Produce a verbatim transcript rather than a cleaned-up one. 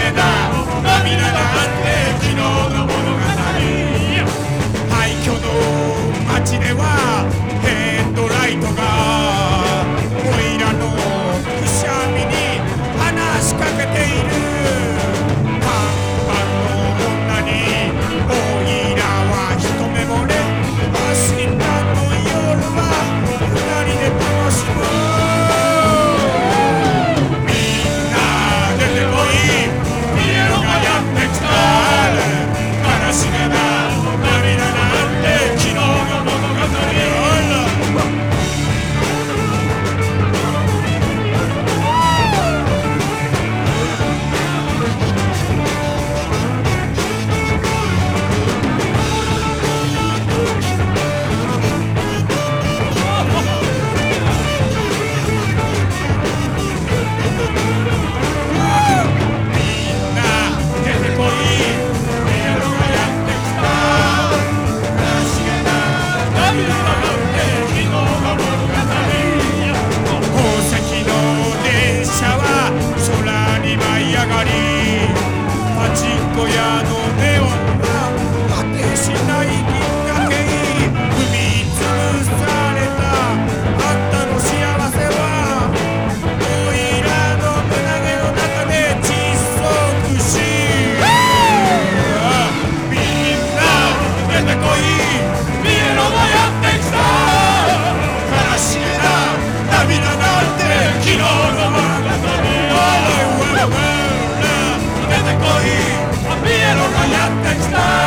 げだ涙なんて昨日の物語。廃墟の街ではヘッドライトがおいらのくしゃみに話しかけている。看板の女においらは一目惚れ。明日の夜は二人で楽しむ。みんな出てこい、ピエロがやってきた。悲しげな涙なんて昨日の物語。パチンコ屋のネオンが果てしない銀河系。踏みつぶされたあんたの幸せはおいらの胸毛の中で窒息し。みんな出てこい、ピエロがやってきた。悲しげな涙なんて昨日の物語。出てこい、ピエロがやってきた。